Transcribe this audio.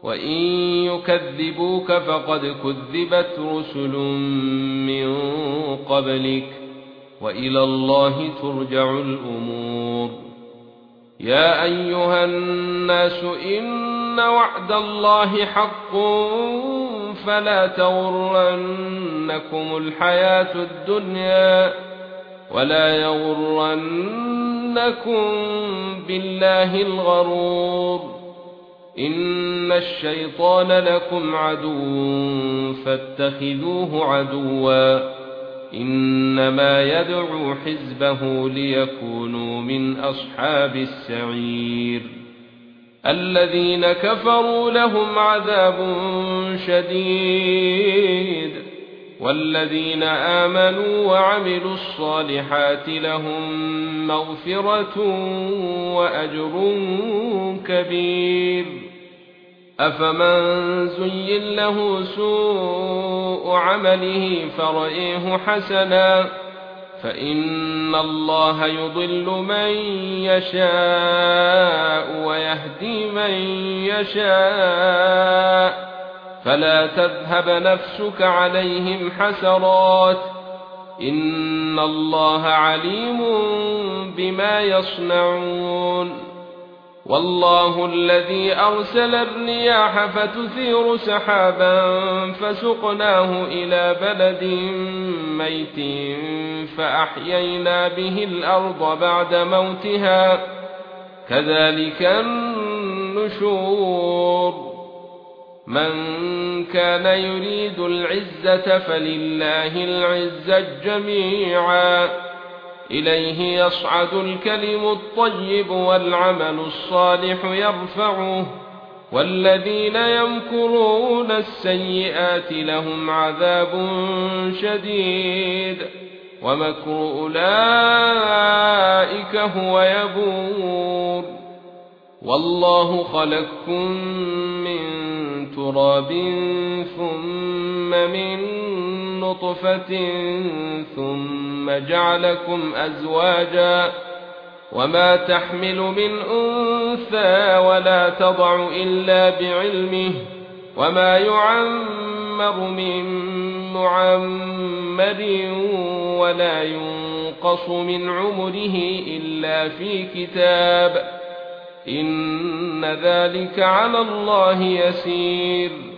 وإن يكذبوك فقد كذبت رسل من قبلك وإلى الله ترجع الأمور. يا أيها الناس إن وعد الله حق فلا تغرنكم الحياة الدنيا ولا يغرنكم بالله الغرور. إن الشيطان لكم عدو فاتخذوه عدوا إنما يدعو حزبه ليكونوا من أصحاب السعير. الذين كفروا لهم عذاب شديد والذين آمنوا وعملوا الصالحات لهم مغفرة وأجر كبير. أفمن زين له سوء عمله فرأيه حسنا فإن الله يضل من يشاء ويهدي من يشاء فلا تذهب نفسك عليهم حسرات إن الله عليم بما يصنعون. والله الذي أرسل الرياح فتثير سحابا فسقناه إلى بلد ميت فأحيينا به الأرض بعد موتها كذلك النشور. من كان يريد العزة فلله العزة جميعا إليه يصعد الكلم الطيب والعمل الصالح يرفعه والذين يمكرون السيئات لهم عذاب شديد ومكر أولئك هو يبور. والله خلقكم من تراب ثم من نطفة ثم جعلكم أزواجا وما تحمل من أنثى ولا تضع إلا بعلمه وما يعمر من معمر ولا ينقص من عمره إلا في كتاب إن ذلك على الله يسير.